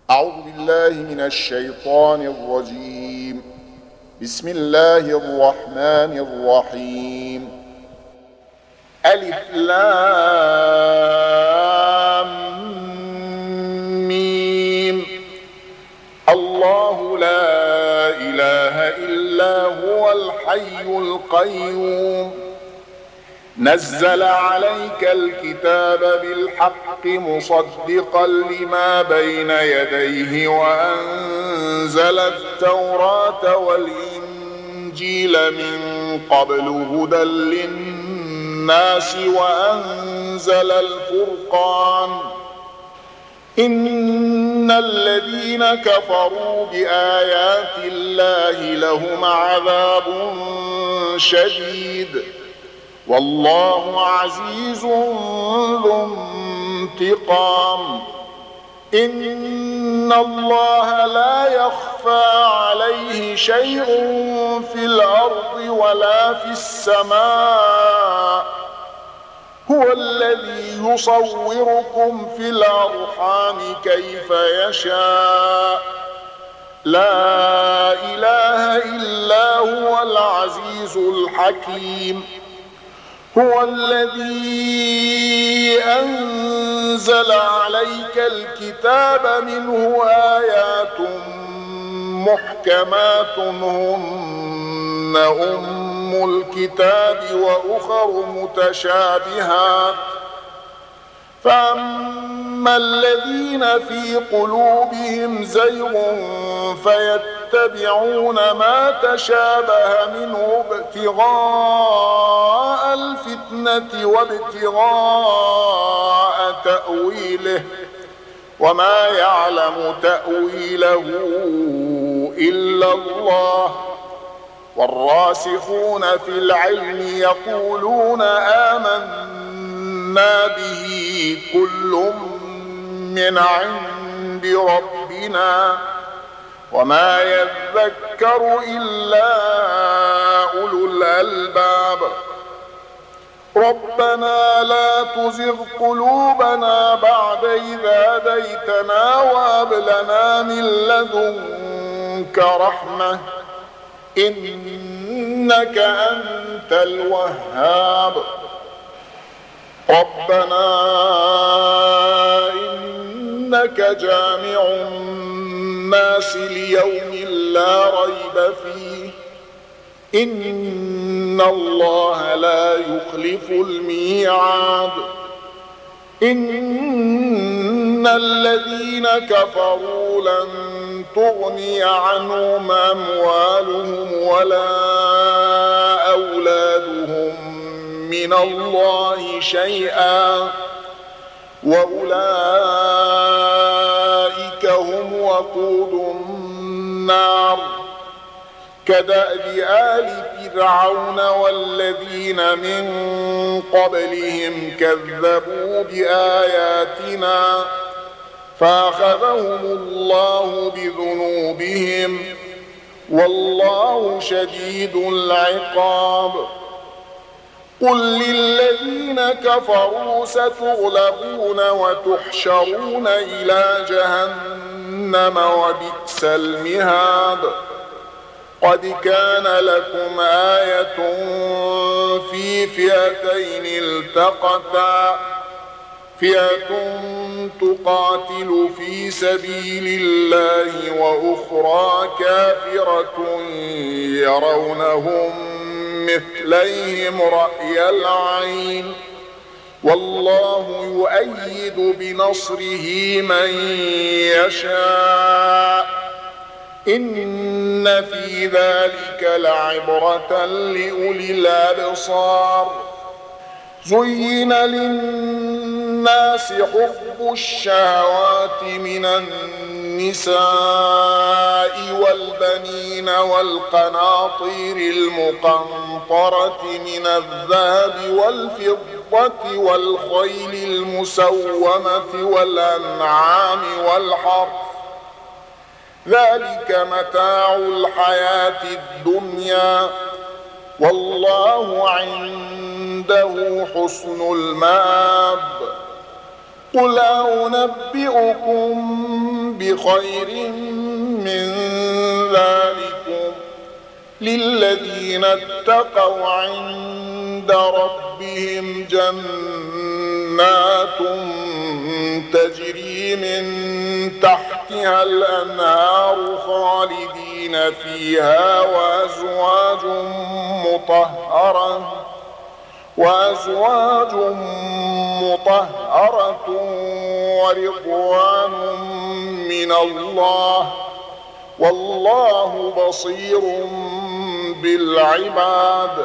أعوذ بالله من الشيطان الرجيم. بسم الله الرحمن الرحيم. ألف لام ميم. الله لا إله إلا هو الحي القيوم. نزل عليك الكتاب بالحق مصدقا لما بين يديه وأنزل التوراة والإنجيل من قبل هدى للناس وأنزل الفرقان. إن الذين كفروا بآيات الله لهم عذاب شديد والله عزيز ذو انتقام. إن الله لا يخفى عليه شيء في الأرض ولا في السماء. هو الذي يصوركم في الأرحام كيف يشاء. لا إله إلا هو العزيز الحكيم. هو الذي أنزل عليك الكتاب منه آيات محكمات هن أم الكتاب وأخر متشابهات. فأما الذين في قلوبهم زيغ فيتبعون ما تشابه منه ابتغاء الفتنة وابتغاء تأويله وما يعلم تأويله إلا الله. والراسخون في العلم يقولون آمنا به كل من عند ربنا وما يذكر إلا أولو الألباب. ربنا لا تزغ قلوبنا بعد إذ هديتنا وهب لنا من لدنك رحمة إنك أنت الوهاب. ربنا إنك جامع الناس ليوم لا ريب فيه إن الله لا يخلف الميعاد. إن الذين كفروا لن تغني عنهم أموالهم ولا أولادهم من الله شيئا وأولئك هم وقود النار. كدأب آل فرعون والذين من قبلهم كذبوا بآياتنا فأخذهم الله بذنوبهم والله شديد العقاب. قل للذين كفروا ستغلبون وتحشرون إلى جهنم وبئس المهاد. قد كان لكم آية في فئتين التقتا فئة تقاتل في سبيل الله وأخرى كافرة يرونهم مثليهم رأي العين والله يؤيد بنصره من يشاء. إن في ذلك لعبرة لأولي الأبصار. زين للناس حب الشهوات من النساء والبنين والقناطير المقنطرة من الذهب والفضة والخيل المسومة والأنعام والحرث ذلك متاع الحياة الدنيا والله عنده حسن المآب. قل أنبئكم بخير من ذلكم للذين اتقوا عند ربهم جنات تجري من تحتها الأنهار خالدين فيها وأزواج مطهرة ورضوان من الله والله بصير بالعباد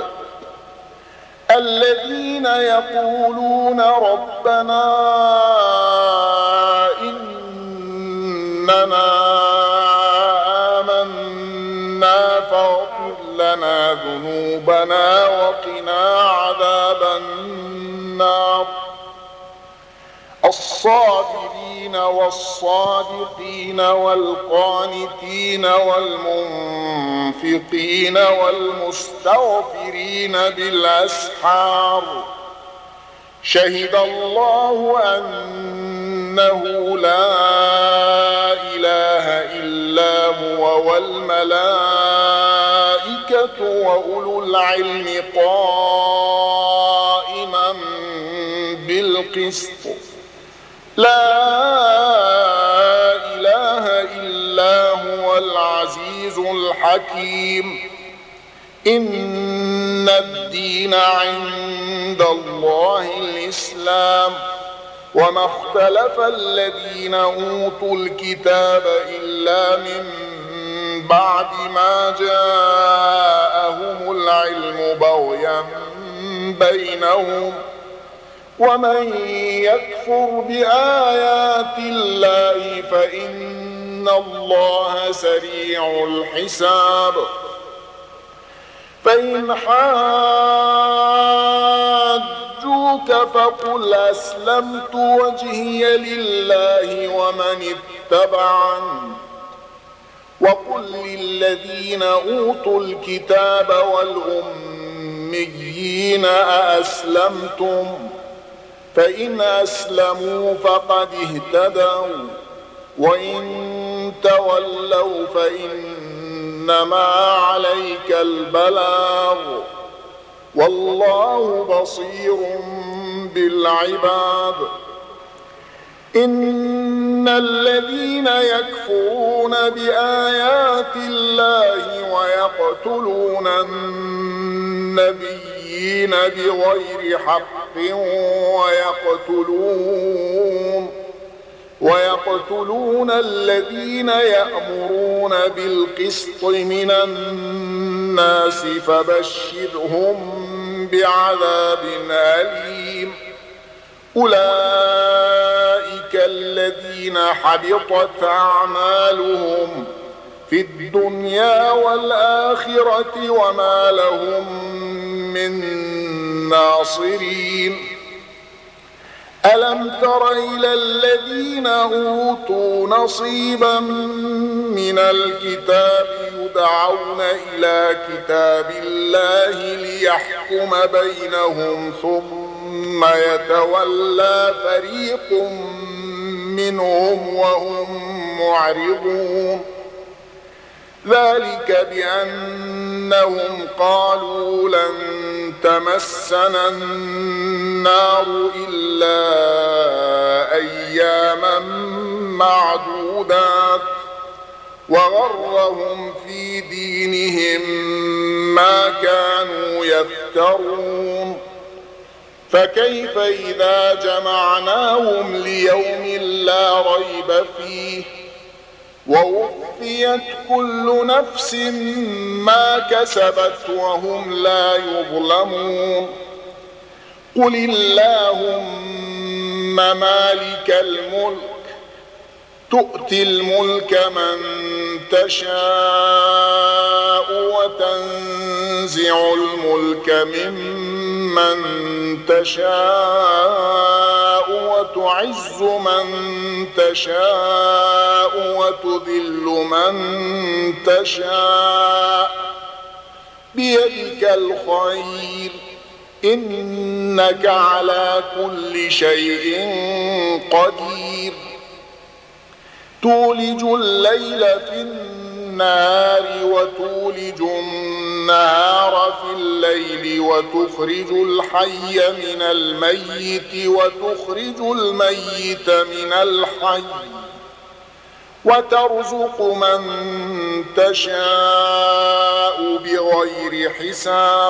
الذين يقولون ربنا إننا آمنا فاغفر لنا ذنوبنا وقنا عذاب النار الصابرين والصادقين والقانتين والمنفقين والمستغفرين بالأسحار شهد الله أنه لا إله إلا هو والملائكة وأولو العلم قائما بالقسط لا إله إلا هو العزيز الحكيم إن الدين عند الله الإسلام وما اختلف الذين أوتوا الكتاب إلا من بعد ما جاءهم العلم بغيا بينهم ومن يكفر بآيات الله فإن الله سريع الحساب فإن حاجوك فقل أسلمت وجهي لله ومن اتبعني وقل للذين أوتوا الكتاب والأميين أأسلمتم فإن أسلموا فقد اهتدوا وإن تولوا فإنما عليك البلاغ والله بصير بالعباد إن الذين يكفرون بآيات الله ويقتلون النبيين بغير حق ويقتلون الذين يأمرون بالقسط من الناس فبشرهم بعذاب أليم أولئك الذين حبطت أعمالهم في الدنيا والآخرة وما لهم من ناصرين ألم تر إلى الذين أوتوا نصيبا من الكتاب يدعون إلى كتاب الله ليحكم بينهم ثم يتولى فريق منهم وهم معرضون ذلك بأنهم قالوا لن تمسنا النار إلا أياما معدودات وغرهم في دينهم ما كانوا يفترون فكيف إذا جمعناهم ليوم لا ريب فيه ووفيت كل نفس ما كسبت وهم لا يظلمون قل اللهم مالك الملك تؤتي الملك من تشاء وتنزع الملك ممن تشاء وتعز من تشاء وتذل من تشاء بيدك الخير إنك على كل شيء قدير تولج الليل في النهار وتولج النهار في الليل وتخرج الحي من الميت وتخرج الميت من الحي وترزق من تشاء بغير حساب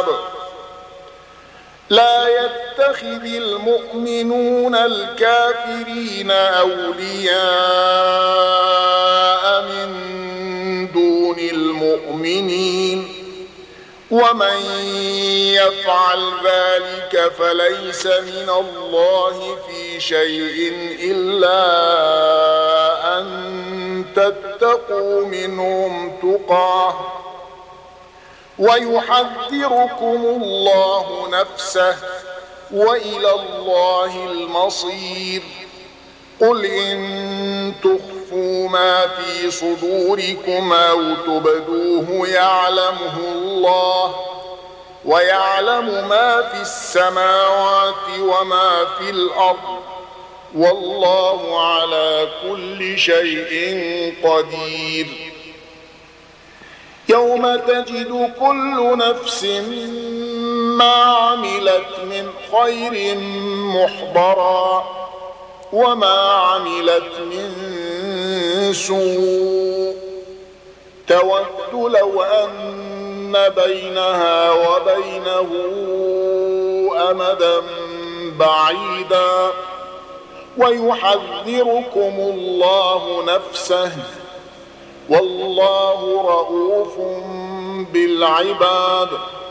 لا يتخذ المؤمنون الكافرين أولياء من دون المؤمنين ومن يفعل ذلك فليس من الله في شيء إلا أن تتقوا منهم تقاه ويحذركم الله نفسه وإلى الله المصير قل إن تخفوا ما في صدوركم أو تبدوه يعلمه الله ويعلم ما في السماوات وما في الأرض والله على كل شيء قدير يوم تجد كل نفس ما عملت من خير محضرا وما عملت من سوء تود لو أن بينها وبينه أمدا بعيدا ويحذركم الله نفسه والله رؤوف بالعباد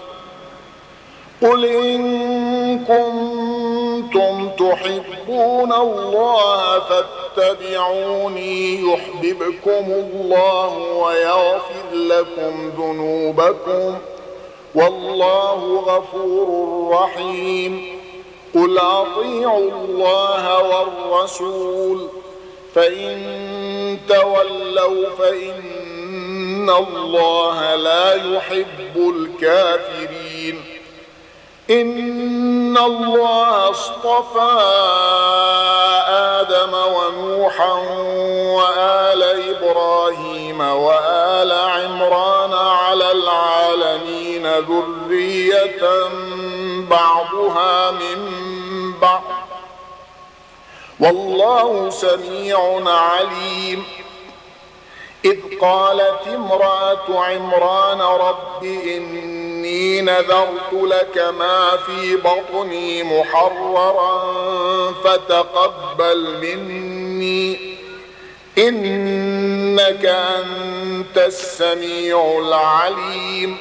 قل إن كنتم تحبون الله فاتبعوني يحببكم الله ويغفر لكم ذنوبكم والله غفور رحيم قل أطيعوا الله والرسول فإن تولوا فإن الله لا يحب الكافرين إن الله اصطفى آدم ونوحا وآل إبراهيم وآل عمران على العالمين ذرية بعضها من بعض والله سميع عليم إذ قالت امرأة عمران رب إني نذرت لك ما في بطني محررا فتقبل مني إنك أنت السميع العليم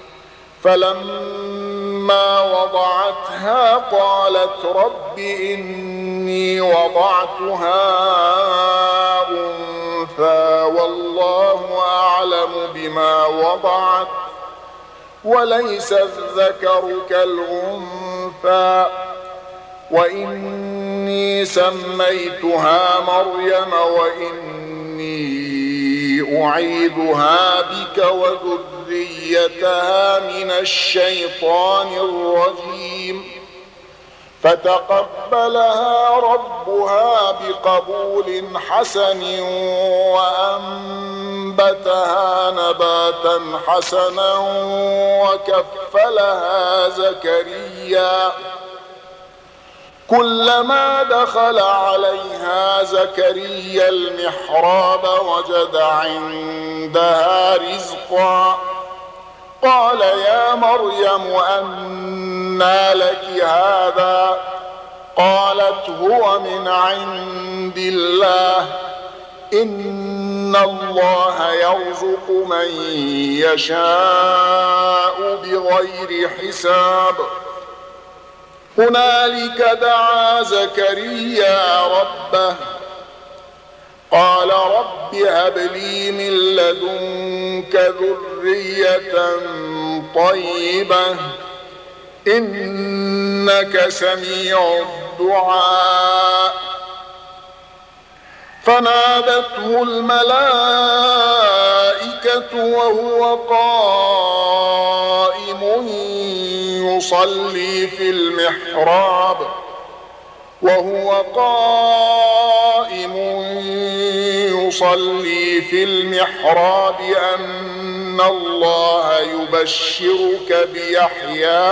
فلما وضعتها قالت رب إني وضعتها أنثى والله أعلم بما وضعت وليس الذكر كالأنثى وإني سميتها مريم وإني أعيذها بك وذريتها من الشيطان الرجيم فتقبلها ربها بقبول حسن وأنبتها نباتا حسنا وكفلها زكريا كلما دخل عليها زكريا المحراب وجد عندها رزقا قال يا مريم أنى لك هذا قالت هو من عند الله إن الله يرزق من يشاء بغير حساب هنالك دعا زكريا ربه قال رب هب لي من لدنك ذرية طيبة إنك سميع الدعاء فنادته الملائكة وهو قائم يصلي في المحراب يصلي في المحراب أن الله يبشرك بيحيى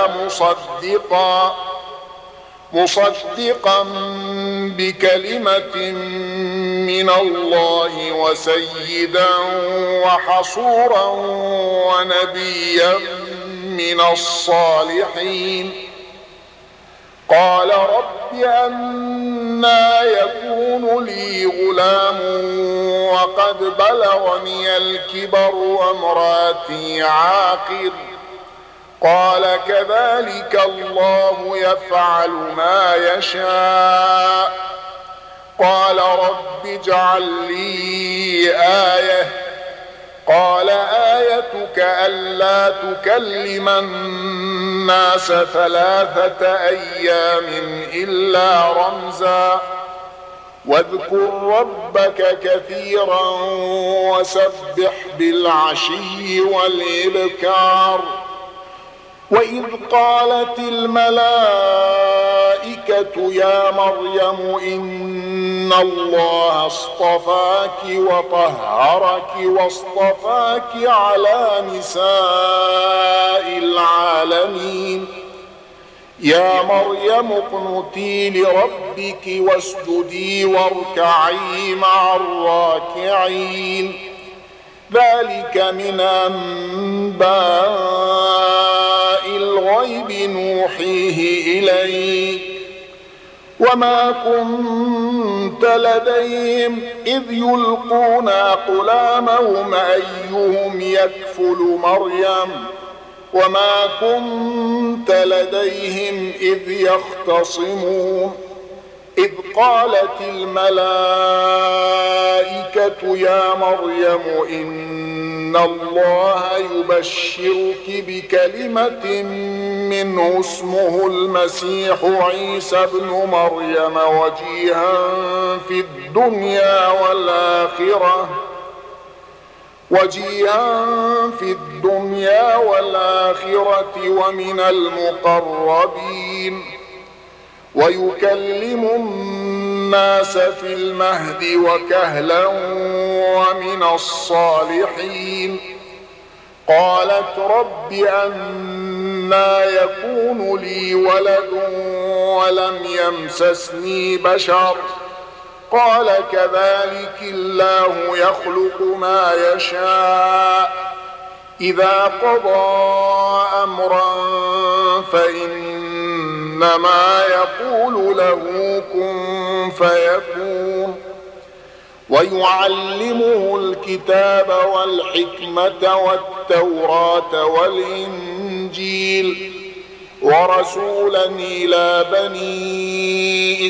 مصدقا بكلمة من الله وسيدا وحصورا ونبيا من الصالحين. قال رب أنى يكون لي غلام وقد بلغني الكبر وامرأتي عاقر. قال كذلك الله يفعل ما يشاء. قال رب اجعل لي آية. قال آيتك ألا تكلم الناس 3 أيام إلا رمزا واذكر ربك كثيرا وسبح بالعشي والإبكار. وإذ قالت الملائكة يا مريم إن الله اصطفاك وطهرك واصطفاك على نساء العالمين. يا مريم اقنتي لربك واسجدي واركعي مع الراكعين. ذلك من أنباء الغيب نوحيه إليك وما كنت لديهم إذ يلقون أقلامهم أيهم يكفل مريم وما كنت لديهم إذ يختصمون. إذ قالت الملائكة يا مريم إن الله يبشرك بكلمة منه اسمه المسيح عيسى ابن مريم وجيها في الدنيا والآخرة ومن المقربين ويكلم الناس في المهد وكهلا ومن الصالحين. قالت رب أنى يكون لي ولد ولم يمسسني بشر قال كذلك الله يخلق ما يشاء إذا قضى أمرا فإنما يقول له كن فيكون. ويعلمه الكتاب والحكمة والتوراة والإنجيل ورسولا إلى بني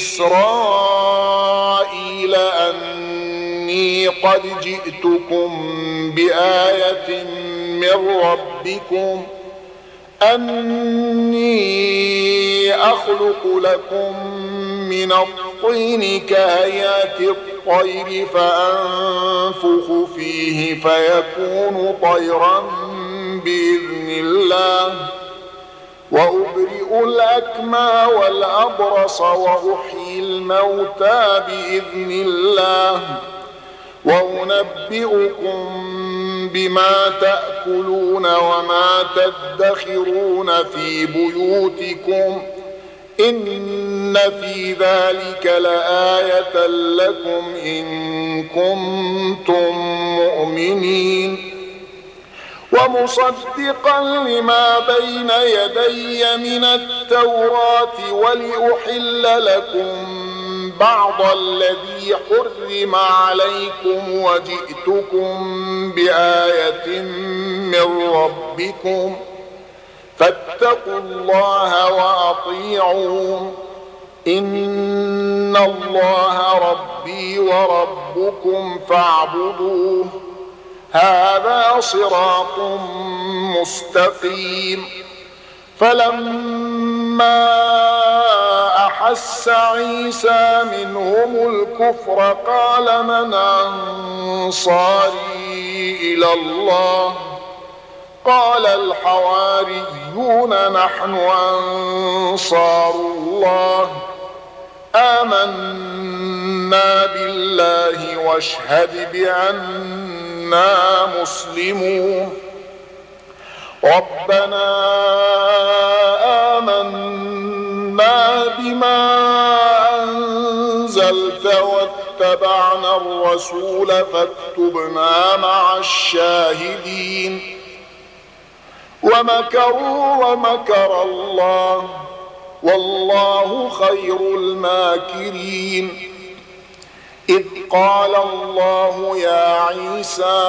إسرائيل أني قد جئتكم بآية من ربكم أني أخلق لكم من الطين كهيئة الطير فأنفخ فيه فيكون طيرا بإذن الله وأبرئ الأكمى والأبرص وأحيي الموتى بإذن الله وأنبئكم بما تأكلون وما تدخرون في بيوتكم إن في ذلك لآية لكم إن كنتم مؤمنين. ومصدقا لما بين يدي من التوراة ولأحل لكم بعض الذي حرم عليكم وجئتكم بآية من ربكم فاتقوا الله وأطيعون إن الله ربي وربكم فاعبدوه هذا صراط مستقيم. فلما أحس عيسى منهم الكفر قال من أنصاري إلى الله قال الحواريون نحن أنصار الله آمنا بالله واشهد بأننا مسلمون ربنا آمنا بما أنزلت واتبعنا الرسول فاكتبنا مع الشاهدين ومكروا ومكر الله والله خير الماكرين إذ قال الله يا عيسى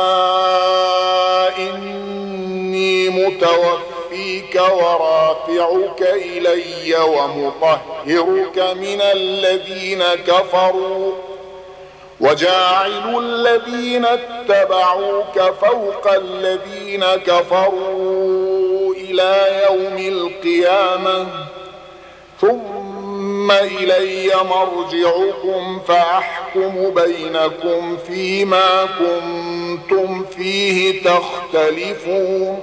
إني متوفيك ورافعك إلي ومطهرك من الذين كفروا وجاعل الذين اتبعوك فوق الذين كفروا إلى يوم القيامة ثم إلي مرجعكم فأحكم بينكم فيما كنتم فيه تختلفون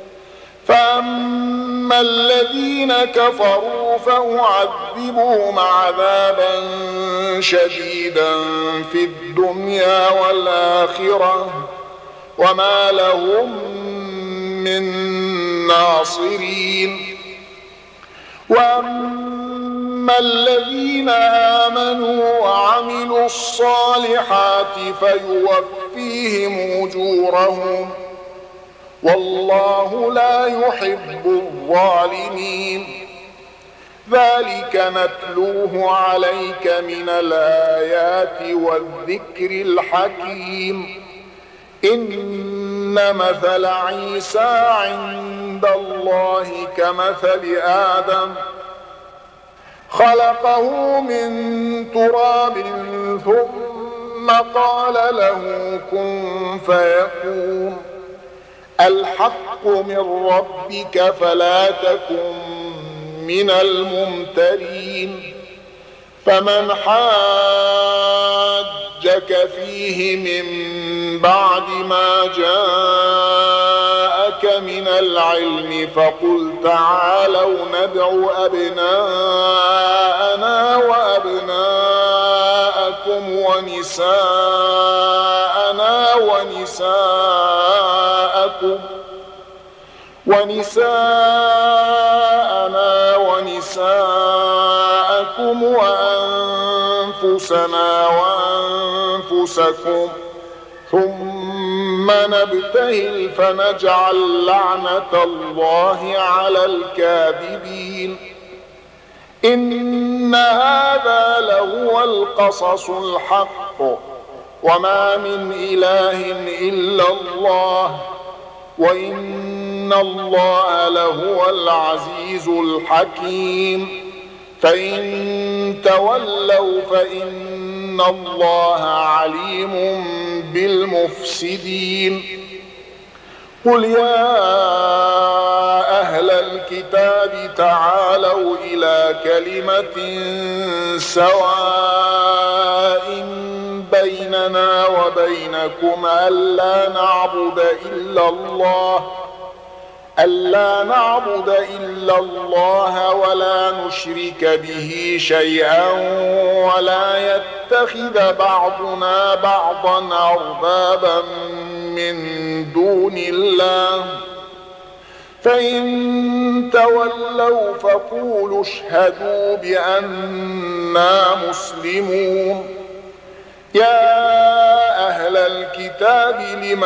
فأما الذين كفروا فأعذبهم عذابا شديدا في الدنيا والآخرة وما لهم من ناصرين وأما الذين آمنوا وعملوا الصالحات فيوفيهم أجورهم والله لا يحب الظالمين ذلك نتلوه عليك من الآيات والذكر الحكيم إن مثل عيسى عند الله كمثل آدم خلقه من تراب ثم قال له كن فيكون الحق من ربك فلا تكن من الممترين فمن حاجك فيه من بعد ما جاءك من العلم فقل تعالوا ندع أبناءنا وأبناءكم ونساءنا ونساءكم وأنفسنا وأنفسكم ثم نبتهل فنجعل لعنة الله على الكاذبين إن هذا لهو القصص الحق وما من إله إلا الله وإن الله لهو العزيز الحكيم فإن تولوا فإن الله عليم بالمفسدين قل يا أهل الكتاب تعالوا إلى كلمة سواء بيننا وبينكم ألا نعبد إلا الله ولا نشرك به شيئا ولا يتخذ بعضنا بعضا أربابا من دون الله فإن تولوا فقولوا اشهدوا بأننا مسلمون يا أهل الكتاب لم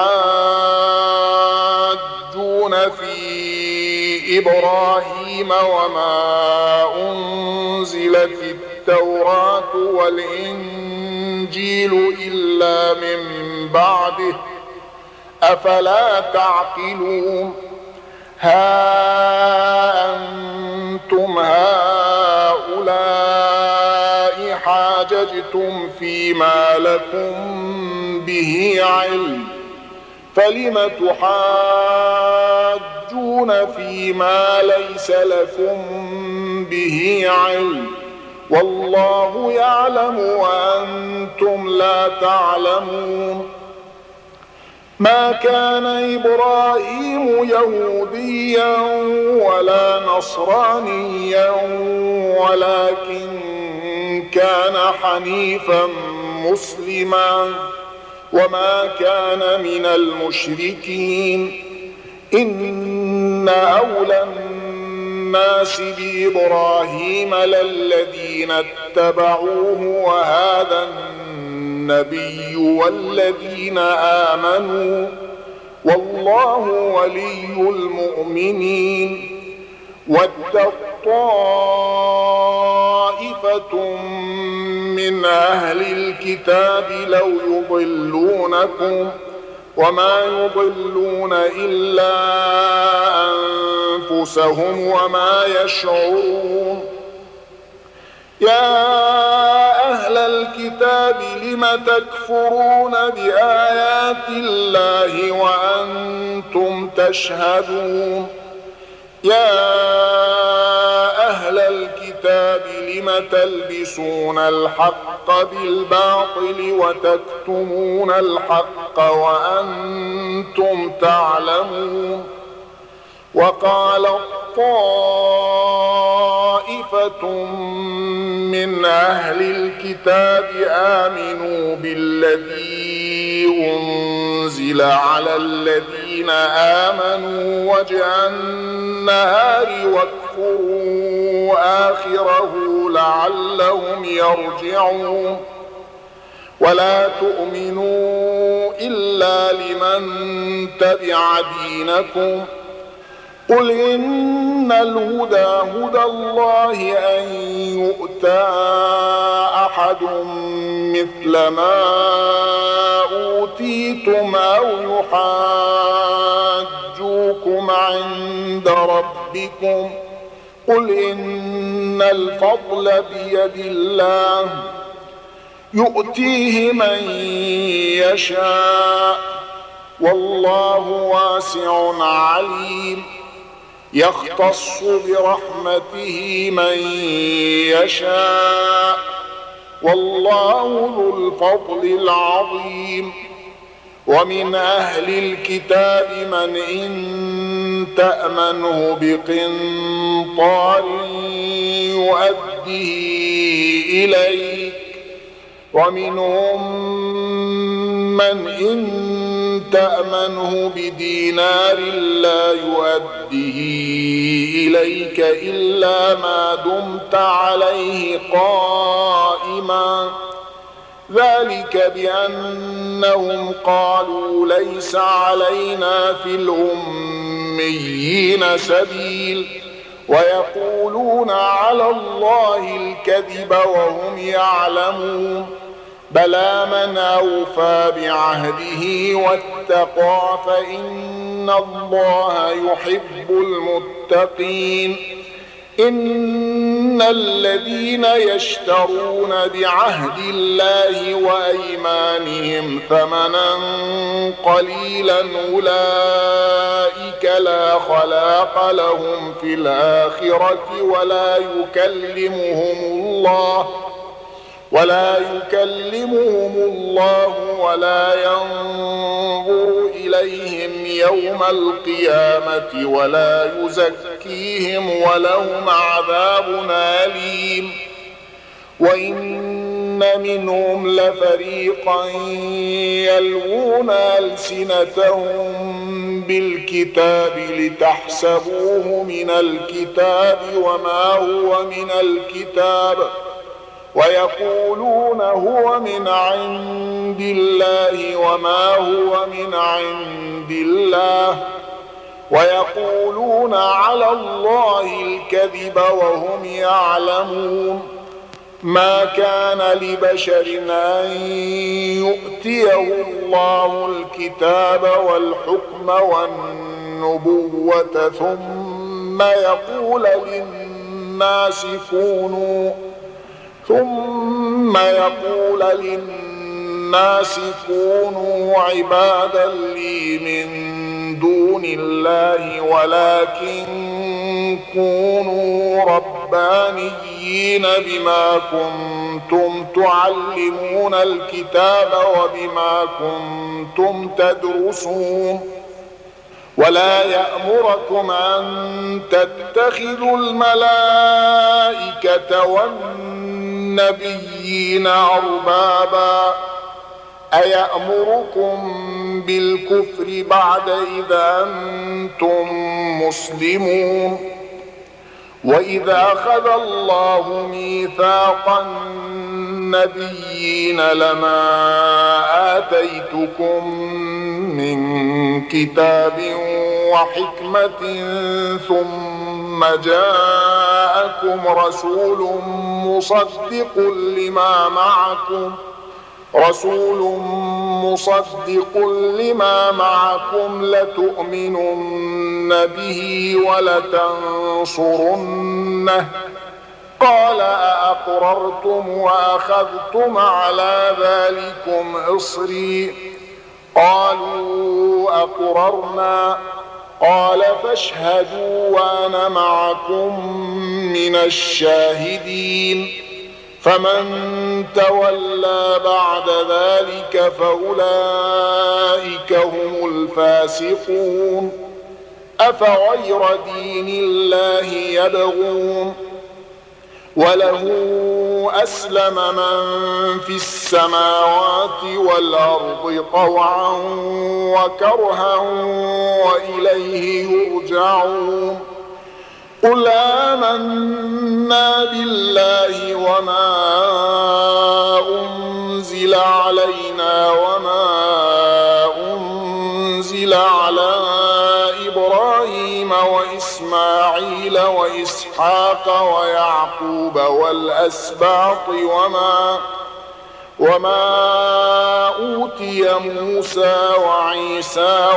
تحاجون في إبراهيم وما أنزلت التوراة والإنجيل إلا من بعده أفلا تعقلون ها أنتم هؤلاء حاججتم فيما لكم به علم فلم تحاجون فيما ليس لكم به علم والله يعلم وأنتم لا تعلمون ما كان إبراهيم يهوديا ولا نصرانيا ولكن كان حنيفا مسلما وما كان من المشركين إن أولى الناس بإبراهيم للذين اتبعوه وهذا النبي والذين آمنوا والله ولي المؤمنين. ودت طائفة من أهل الكتاب لو يضلونكم وما يضلون إلا أنفسهم وما يشعرون. يا أهل الكتاب لم تكفرون بآيات الله وأنتم تشهدون. يا أهل الكتاب لم تلبسون الحق بالباطل وتكتمون الحق وأنتم تعلمون. وقال طائفة من أهل الكتاب آمنوا بالذي أنزل على الذين آمنوا وجه النهار واكفروا آخره لعلهم يرجعون. ولا تؤمنوا إلا لمن تبع دينكم. قل إن الهدى هدى الله أن يؤتى أحد مثل ما أوتيتم أو يحاجوكم عند ربكم. قل إن الفضل بيد الله يؤتيه من يشاء والله واسع عليم. يختص برحمته من يشاء والله ذو الفضل العظيم. ومن أهل الكتاب من إن تأمنه بقنطار يؤديه إليك ومنهم من إن تأمنه بدينار لا يؤديه إليك إلا ما دمت عليه قائما. ذلك بأنهم قالوا ليس علينا في الأميين سبيل ويقولون على الله الكذب وهم يعلمون. بلى من أوفى بعهده واتقى فإن الله يحب المتقين. إن الذين يشترون بعهد الله وأيمانهم ثمنا قليلا أولئك لا خلاق لهم في الآخرة ولا يكلمهم الله ولا ينظر إليهم يوم القيامة ولا يزكيهم ولهم عذاب أليم. وإن منهم لفريقا يلوون ألسنتهم بالكتاب لتحسبوه من الكتاب وما هو من الكتاب ويقولون هو من عند الله وما هو من عند الله ويقولون على الله الكذب وهم يعلمون. ما كان لبشر أن يؤتيه الله الكتاب والحكم والنبوة ثم يقول الناس كونوا عبادا لي من دون الله ولكن كونوا ربانيين بما كنتم تعلمون الكتاب وبما كنتم تدرسون ولا يأمركم أن تتخذوا الملائكة والنبيين أربابا أيأمركم بالكفر بعد إذا أنتم مسلمون وإذا أخذ الله ميثاق النبيين لما آتيتكم من كتاب وحكمة ثم جاءكم رسول مصدق لما معكم لتؤمنن به ولتنصرنه قال أأقررتم وأخذتم على ذلكم إصري قالوا أقررنا قال فاشهدوا وأنا معكم من الشاهدين فمن تولى بعد ذلك فأولئك هم الفاسقون أفغير دين الله يبغون وله أسلم من في السماوات والأرض طوعا وكرها وإليه يرجعون قل آمنا بالله وما أنزل علينا وما أنزل على إبراهيم وإسماعيل وإسحاق ويعقوب والأسباط وما أوتي موسى وعيسى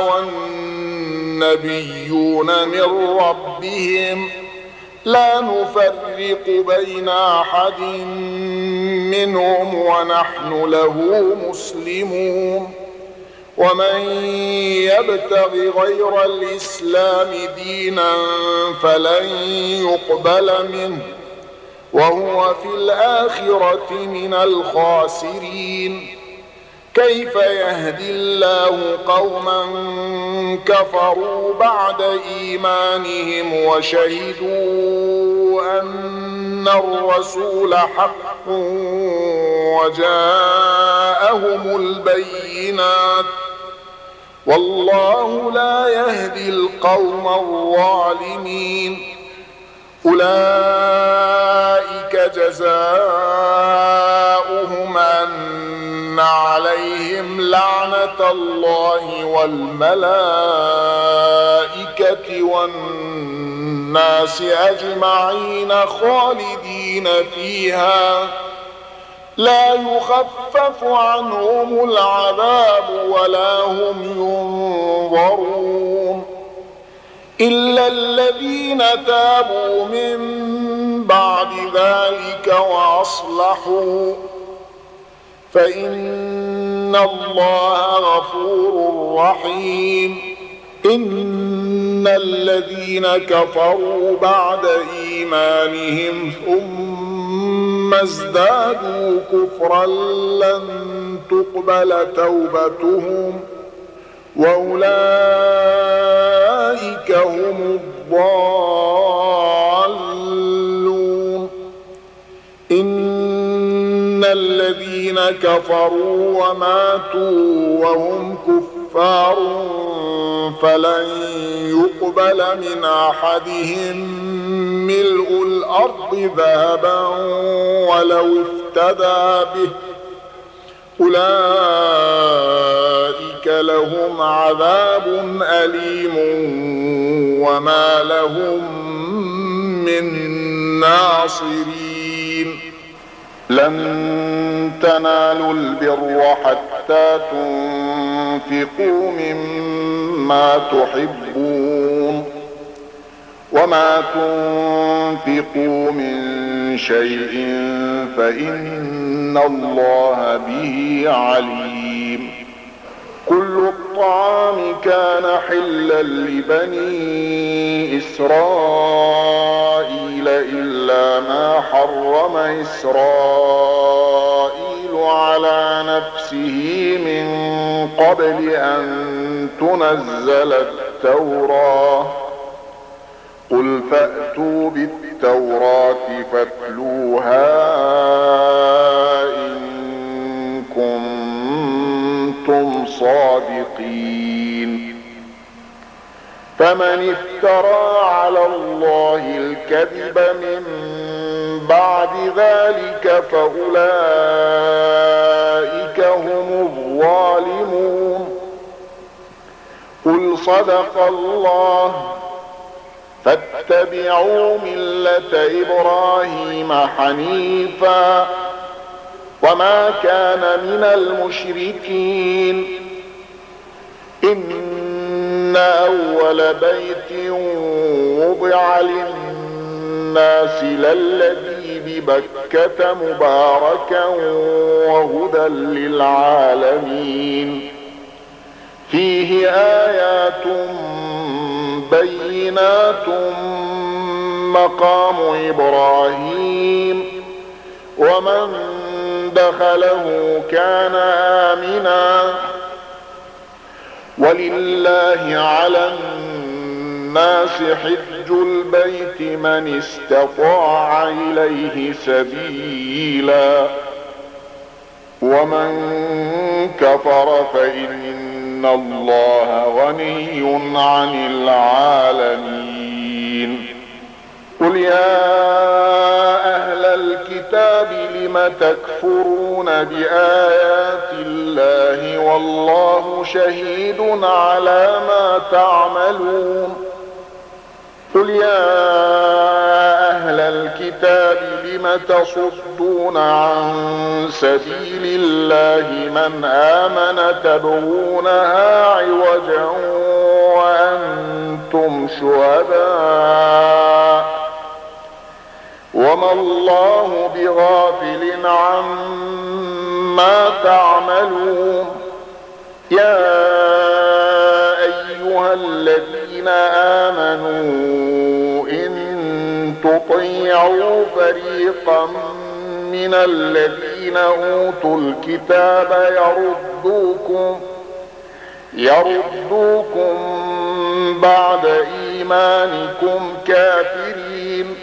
والنبيون من ربهم لا نفرق بين أحد منهم ونحن له مسلمون ومن يبتغ غير الإسلام دينا فلن يقبل منه وهو في الآخرة من الخاسرين كيف يهدي الله قوما كفروا بعد إيمانهم وشهدوا أن الرسول حق وجاءهم البينات والله لا يهدي القوم الظالمين أولئك جزاؤهم أن عليهم لعنة الله والملائكة والناس أجمعين خالدين فيها لا يخفف عنهم العذاب ولا هم ينظرون إلا الذين تابوا من بعد ذلك وأصلحوا فإن الله غفور رحيم إن الذين كفروا بعد إيمانهم ثم ازدادوا كفرا لن تقبل توبتهم وأولئك هم الضالون إن الذين كفروا وماتوا وهم كفار فلن يقبل من أحدهم ملء الأرض ذهبا ولو افتدى به أولئك لهم عذاب أليم وما لهم من ناصرين لن تنالوا البر حتى تنفقوا مما تحبون وما تنفقوا من شيء فإن الله به عليم الطعام كان حلا لبني إسرائيل إلا ما حرم إسرائيل على نفسه من قبل أن تنزل التوراة قل فأتوا بالتوراة فاتلوها إن كنتم صادقين فمن افترى على الله الكذب من بعد ذلك فأولئك هم الظالمون قل صدق الله فاتبعوا ملة إبراهيم حنيفا وما كان من المشركين إن أول بيت وضع للناس للذي ببكة مباركا وهدى للعالمين فيه آيات بينات مقام إبراهيم ومن دخله كان آمنا ولله على الناس حج البيت من استطاع إليه سبيلا ومن كفر فإن الله غني عن العالمين قل يا أهل الكتاب لم تكفرون بآيات الله والله شهيد على ما تعملون قل يا أهل الكتاب لم تصدون عن سبيل الله من آمن تبغونها عوجا وأنتم شهداء وما الله بغافل عما تعملون يا أيها الذين آمنوا إن تطيعوا فريقا من الذين أوتوا الكتاب يردوكم بعد إيمانكم كافرين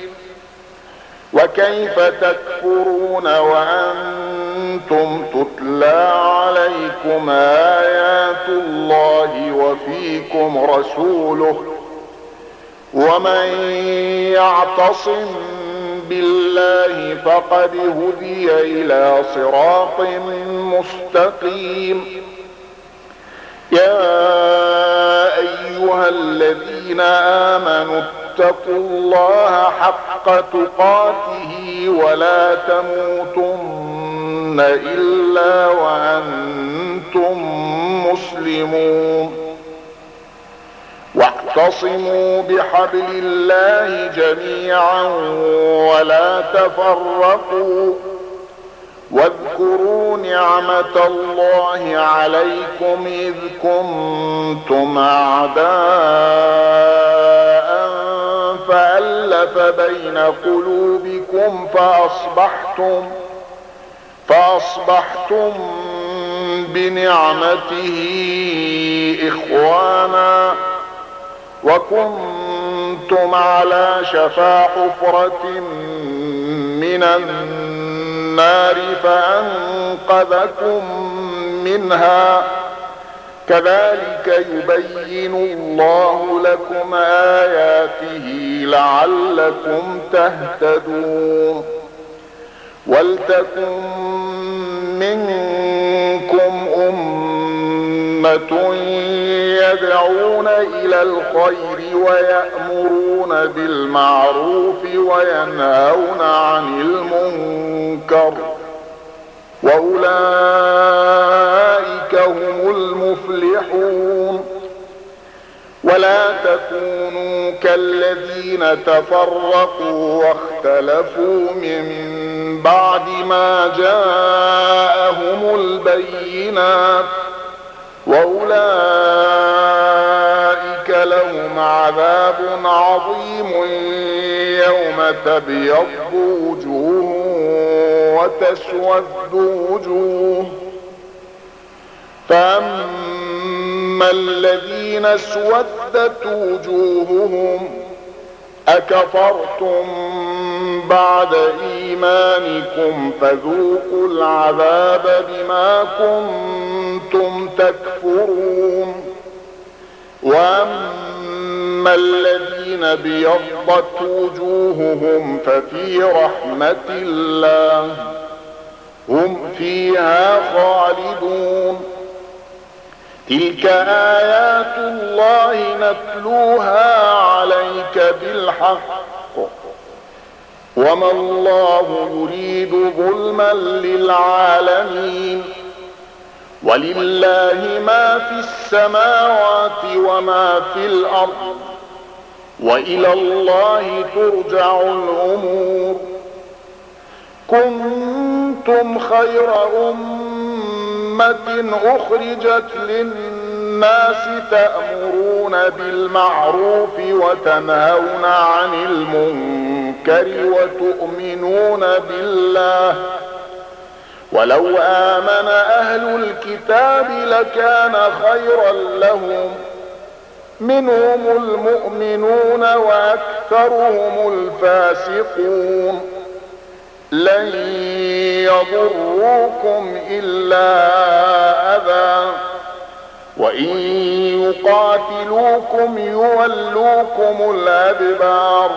وكيف تكفرون وأنتم تتلى عليكم آيات الله وفيكم رسوله ومن يعتصم بالله فقد هدي إلى صراط مستقيم يا أيها الذين آمنوا اتقوا الله حق تقاته ولا تموتن إلا وأنتم مسلمون واعتصموا بحبل الله جميعا ولا تفرقوا واذكروا نعمة الله عليكم إذ كنتم أعداء فألف بين قلوبكم فأصبحتم بنعمته إخوانا وكنتم على شفا حفرة من النار فأنقذكم منها كذلك يبين الله لكم آياته لعلكم تهتدون ولتكن منكم أمة يدعون إلى الخير ويأمرون بالمعروف وينهون عن المنكر وأولئك هم المفلحون ولا تكونوا كالذين تفرقوا واختلفوا من بعد ما جاءهم البينات وأولئك لهم عذاب عظيم يوم تبيض وجوه وتسود وجوه. فأما الذين اسودت وجوههم أكفرتم بعد إيمانكم فذوقوا العذاب بما كنتم تكفرون. وأما الذين بيضت وجوههم ففي رحمة الله هم فيها خالدون. تلك آيات الله نتلوها عليك بالحق وما الله يريد ظلما للعالمين. ولله ما في السماوات وما في الأرض وإلى الله ترجع الأمور. كنتم خير أمة أخرجت للناس تأمرون بالمعروف وتنهون عن المنكر وتؤمنون بالله. ولو آمن أهل الكتاب لكان خيرا لهم منهم المؤمنون وأكثرهم الفاسقون. لن يضروكم إلا أذى وإن يقاتلوكم يولوكم الأدبار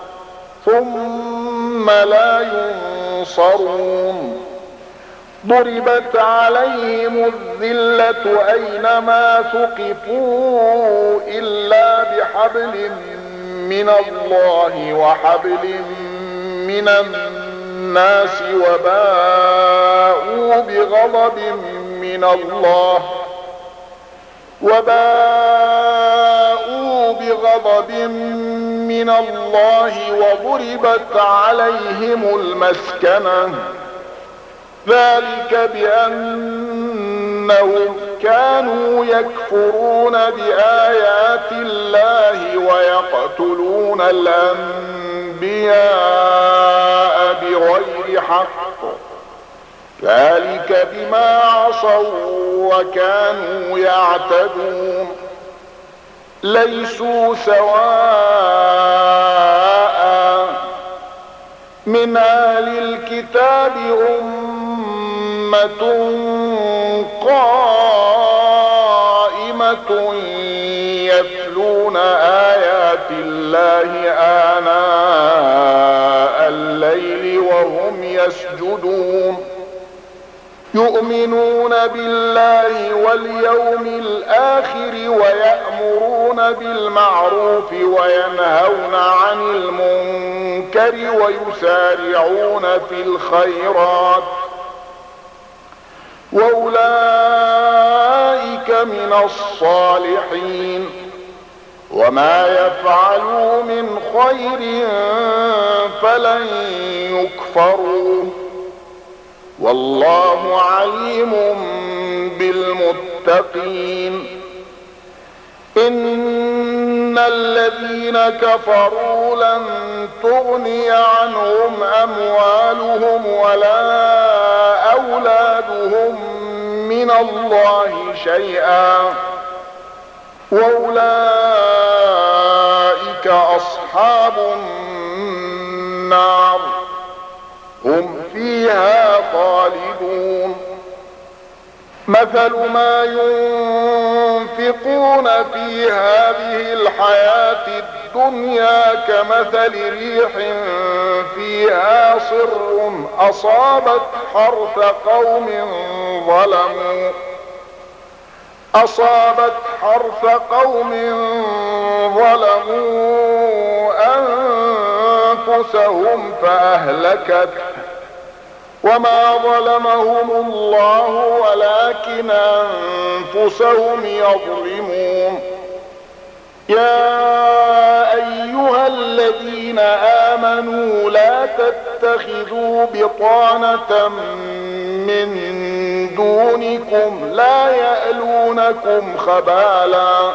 ثم لا ينصرون. ضربت عليهم الذلة أينما ثقفوا إلا بحبل من الله وحبل من الناس وباءوا بغضب من الله وضربت عليهم المسكنة. ذلك بأنهم كانوا يكفرون بآيات الله ويقتلون الأنبياء بغير حق. ذلك بما عصوا وكانوا يعتدون. ليسوا سواء من أهل الكتاب أمة قائمة يتلون آيات الله آناء الليل وهم يسجدون. يؤمنون بالله واليوم الآخر ويأمرون بالمعروف وينهون عن المنكر ويسارعون في الخيرات وأولئك من الصالحين. وما يفعلوا من خير فلن يكفروا والله عليم بالمتقين. إن الذين كفروا لن تغني عنهم أموالهم ولا أولادهم من الله شيئا وأولئك أصحاب النار هم فيها خالدون. مثل ما ينفقون في هذه الحياة الدنيا كمثل ريح فيها صر أصابت حرث قوم ظلموا أنفسهم فأهلكته وما ظلمهم الله ولكن أنفسهم يظلمون. يا أيها الذين آمنوا لا تتخذوا بطانة من دونكم لا يألونكم خبالا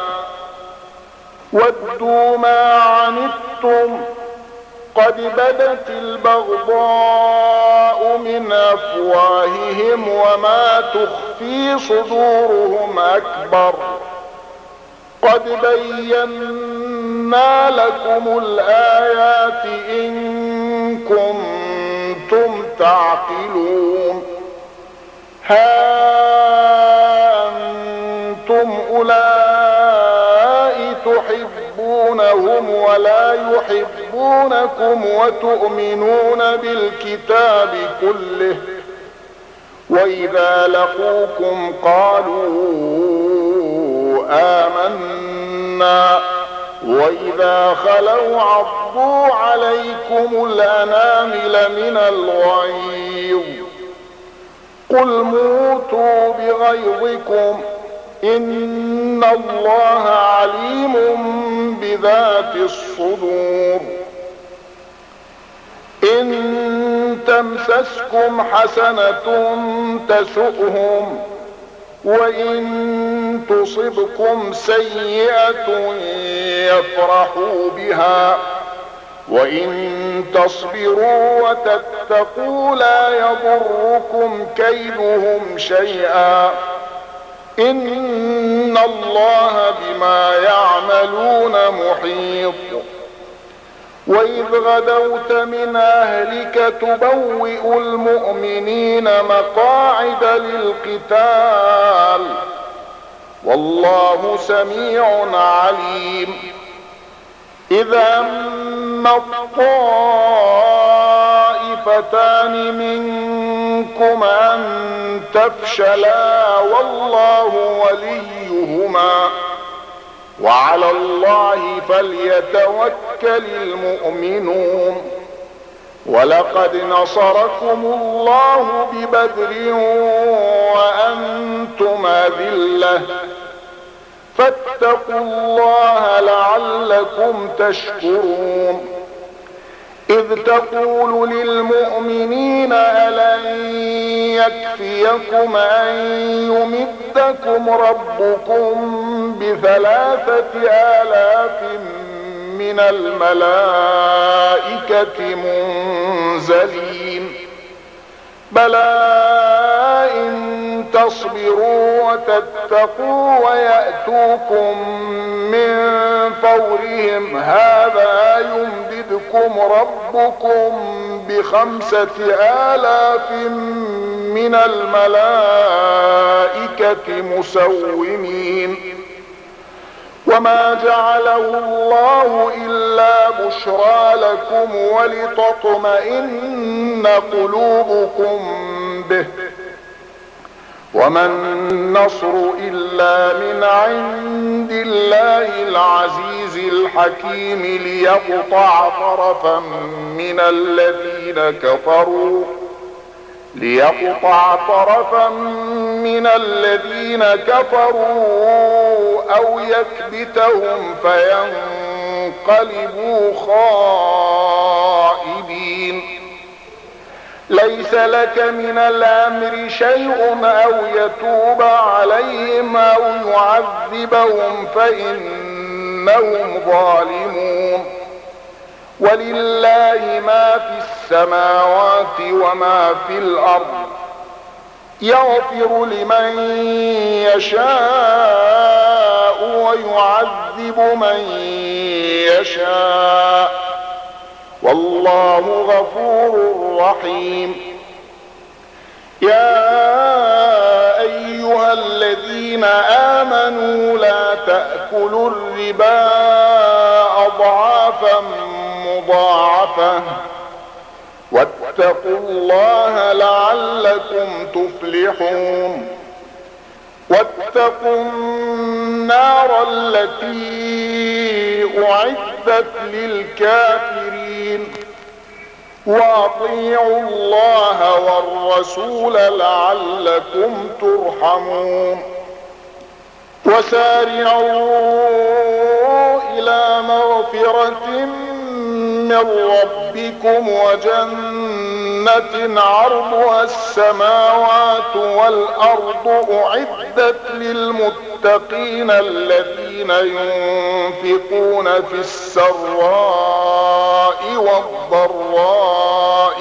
ودوا ما عنتم قد بدت البغضاء من أفواههم وما تخفي صدورهم أكبر قد بينا لكم الآيات إن كنتم تعقلون ها أنتم أولئك تحبونهم ولا يحبونكم وتؤمنون بالكتاب كله وإذا لقوكم قالوا آمنا وإذا خلوا عضوا عليكم الأنامل من الغيظ قل موتوا بغيظكم إن الله عليم بذات الصدور إن تمسسكم حسنة تسؤهم وإن تصبكم سيئة يفرحوا بها وإن تصبروا وتتقوا لا يضركم كيدهم شيئا إن الله بما يعملون محيط وإذ غدوت من أهلك تبوئ المؤمنين مقاعد للقتال والله سميع عليم إذا أما الطائفتان منكم أن تفشلا والله وليهما وعلى الله فليتوكل المؤمنون ولقد نصركم الله ببدر وأنتم أذلة فاتقوا الله لعلكم تشكرون إذ تقول للمؤمنين ألن يكفيكم أن يمدكم ربكم ب3,000 من الملائكة منزلين بلى إن تصبروا وتتقوا ويأتوكم من فورهم هذا يمددكم ربكم ب5,000 من الملائكة مسومين وما جعله الله إلا بشرى لكم ولتطمئن قلوبكم به وما النصر إلا من عند الله العزيز الحكيم ليقطع طرفا من الذين كفروا أو يكبتهم فينقلبوا خائبين ليس لك من الأمر شيء أو يتوب عليهم أو يعذبهم فإنهم ظالمون ولله ما في السماوات وما في الأرض يغفر لمن يشاء ويعذب من يشاء والله غفور رحيم يا أيها الذين آمنوا لا تأكلوا الربا أضعافا مضاعفة واتقوا الله لعلكم تفلحون واتقوا النار التي أعدت للكافرين وأطيعوا الله والرسول لعلكم ترحمون وسارعوا إلى مغفرة من ربكم وجنة جنة عرضها السماوات والأرض أعدت للمتقين الذين ينفقون في السراء والضراء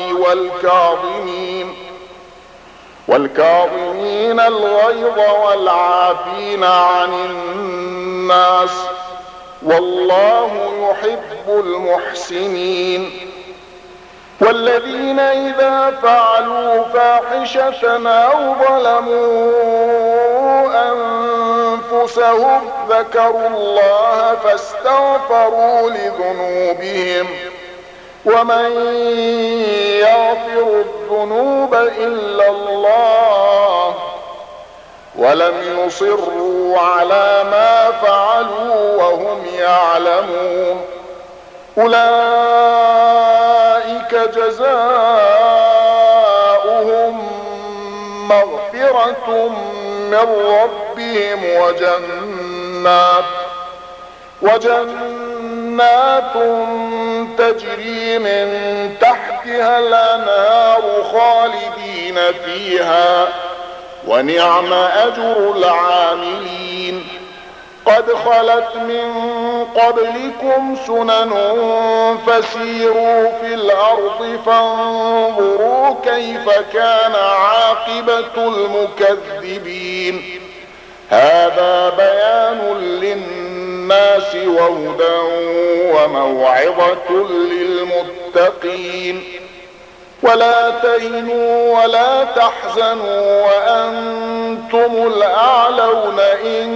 والكاظمين الغيظ والعافين عن الناس والله يحب المحسنين. والذين إذا فعلوا فاحشة أو ظلموا أنفسهم ذكروا الله فاستغفروا لذنوبهم ومن يغفر الذنوب إلا الله ولم يصروا على ما فعلوا وهم يعلمون أولئك جزاؤهم مغفرة من ربهم وجنات تجري من تحتها الأنهار خالدين فيها ونعم أجر العاملين. قد خلت من قبلكم سنن فسيروا في الأرض فانظروا كيف كان عاقبة المكذبين. هذا بيان للناس وهدى وموعظة للمتقين. ولا تهنوا ولا تحزنوا وأنتم الأعلون إن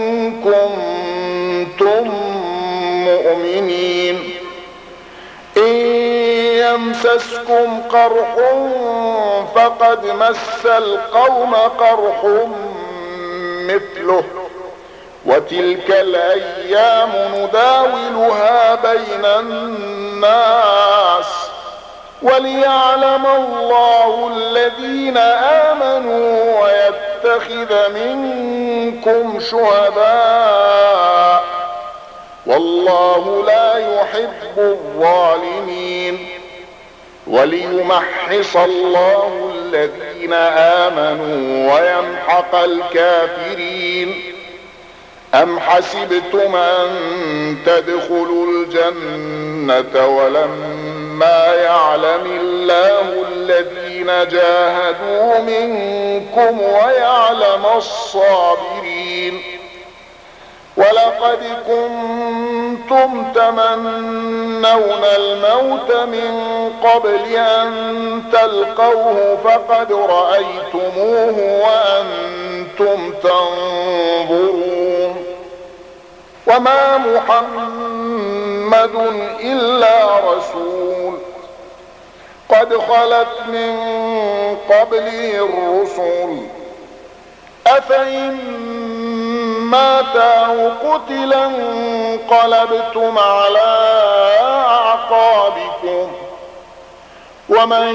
كنتم مؤمنين. إن يمسسكم قرح فقد مس القوم قرح مثله وتلك الأيام نداولها بين الناس وليعلم الله الذين آمنوا ويتخذ منكم شهداء والله لا يحب الظالمين. وليمحص الله الذين آمنوا ويمحق الكافرين. أم حسبتم أن تدخلوا الجنة ولما يعلم الله الذين جاهدوا منكم ويعلم الصابرين. ولقد كنتم تمنون الموت من قبل أن تلقوه فقد رأيتموه وأنتم تنظرون. وما محمد إلا رسول قد خلت من قبله الرسل أفإن مات أو قتل انقلبتم على أعقابكم ومن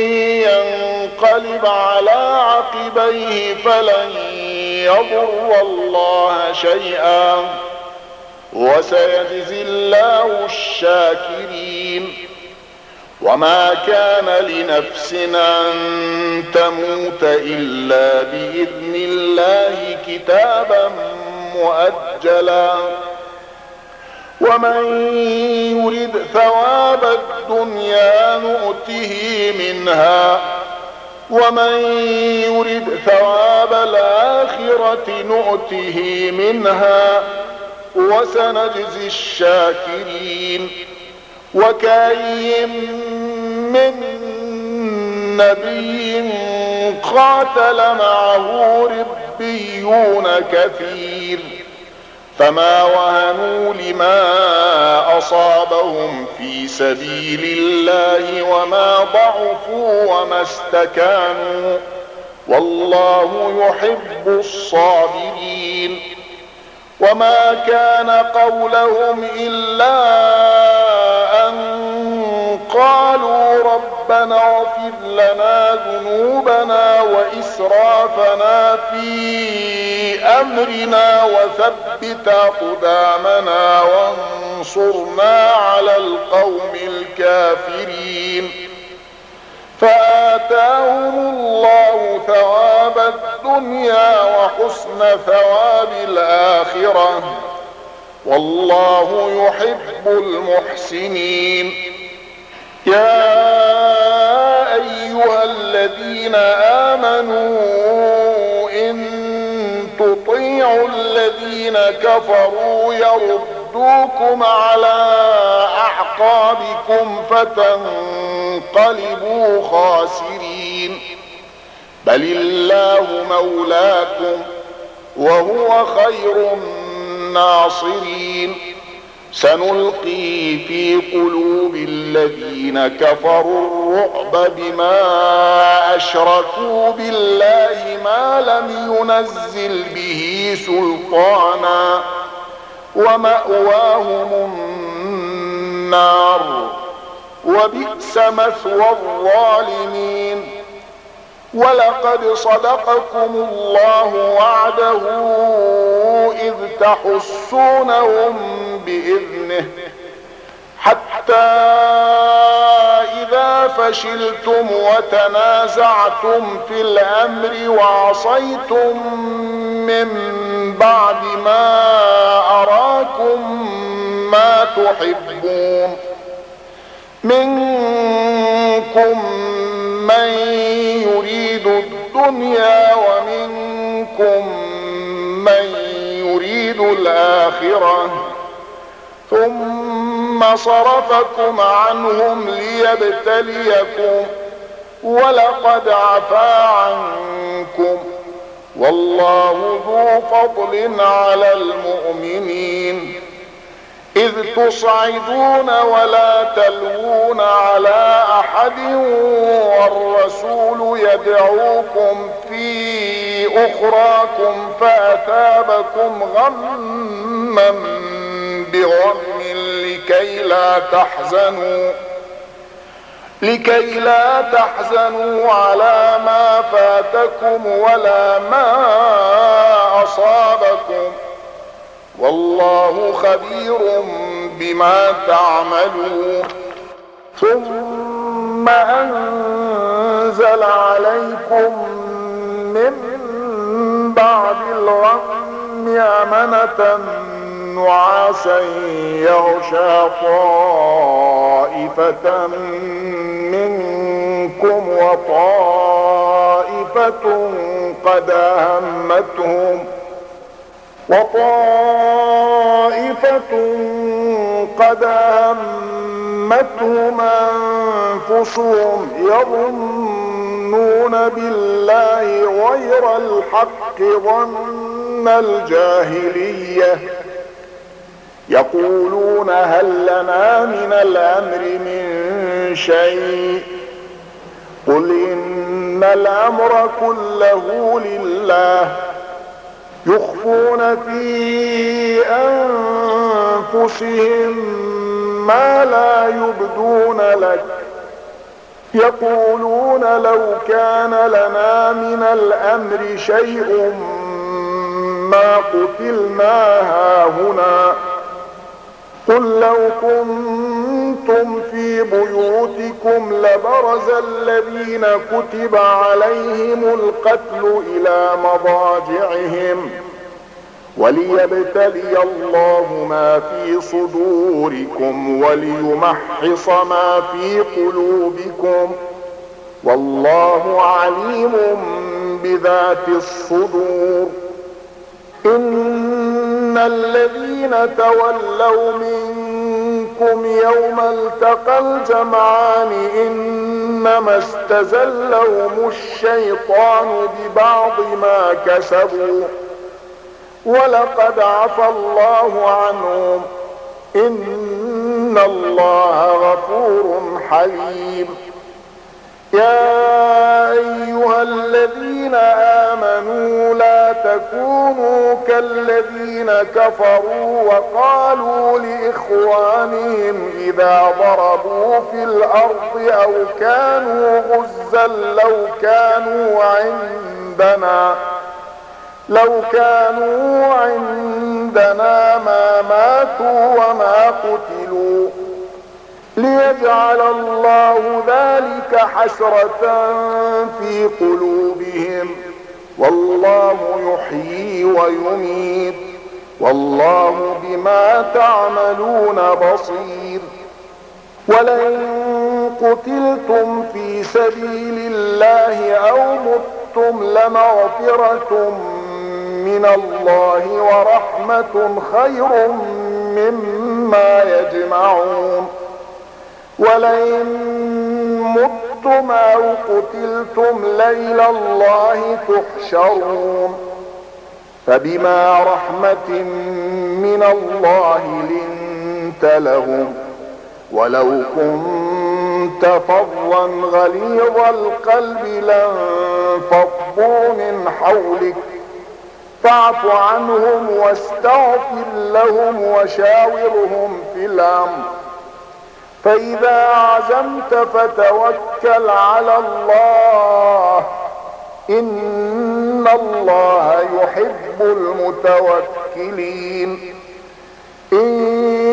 ينقلب على عقبيه فلن يضر الله شيئا وسيجزي الله الشاكرين. وما كان لنفس أن تموت إلا بإذن الله كتابا مؤجلا. ومن يرد ثواب الدنيا نؤته منها ومن يرد ثواب الآخرة نؤته منها وسنجزي الشاكرين. وكأين من نبي قاتل معه ربيون كثير فما وهنوا لما أصابهم في سبيل الله وما ضعفوا وما استكانوا والله يحب الصابرين. وما كان قولهم إلا أن قالوا ربنا اغفر لنا ذنوبنا وإسرافنا في أمرنا وثبت أقدامنا وانصرنا على القوم الكافرين. فآتاهم الله ثواب الدنيا وحسن ثواب الآخرة، والله يحب المحسنين. يا أيها الذين آمنوا إن تطيعوا الذين كفروا يردوكم على أعقابكم فتنقلبوا خاسرين، بل الله مولاكم وهو خير الناصرين. سنلقي في قلوب الذين كفروا الرعب بما أشركوا بالله ما لم ينزل به سلطانا، ومأواهم النار، وبئس مثوى الظالمين. ولقد صدقكم الله وعده إذ تحسونهم بإذنه، حتى إذا فشلتم وتنازعتم في الأمر وعصيتم من بعد ما أراكم ما تحبون، منكم من يريد الدنيا ومنكم من يريد الآخرة، ثم صرفكم عنهم ليبتليكم، ولقد عفا عنكم، والله ذو فضل على المؤمنين. إذ تصعدون ولا تلوون على أحد والرسول يدعوكم في أخراكم فأثابكم غما بغم لكي لا تحزنوا على ما فاتكم ولا ما أصابكم، والله خبير بما تعملون. ثم أنزل عليكم من بعد الغم أمنة نعاسا يغشى طائفة منكم وطائفة قد همتهم أنفسهم يظنون بالله غير الحق ظن الجاهلية، يقولون هل لنا من الأمر من شيء، قل إن الأمر كله لله، يخفون في أنفسهم ما لا يبدون لك، يقولون لو كان لنا من الأمر شيء ما قتلنا هاهنا، قل لو كنتم في بيوتكم لبرز الذين كتب عليهم القتل إلى مضاجعهم، وليبتلي الله ما في صدوركم وليمحص ما في قلوبكم، والله عليم بذات الصدور. إن الذين تولوا منكم يوم التقى الجمعان إنما استزلهم الشيطان ببعض ما كسبوا، ولقد عفا الله عنهم، إن الله غفور حليم. يا أيها الذين آمنوا لا تكونوا كالذين كفروا وقالوا لإخوانهم إذا ضربوا في الأرض أو كانوا غزا لو كانوا عندنا ما ماتوا وما قتلوا، ليجعل الله ذلك حسرة في قلوبهم، والله يحيي ويميت، والله بما تعملون بصير. ولئن قتلتم في سبيل الله أو متم لمغفرة من الله ورحمة خير مما يجمعون. ولئن متم أو قتلتم لإلى الله تحشرون. فبما رحمة من الله لنت لهم، ولو كنت فظا غليظ القلب لانفضوا من حولك، فاعف عنهم واستغفر لهم وشاورهم في الأمر، فإذا عزمت فتوكل على الله، إن الله يحب المتوكلين. إن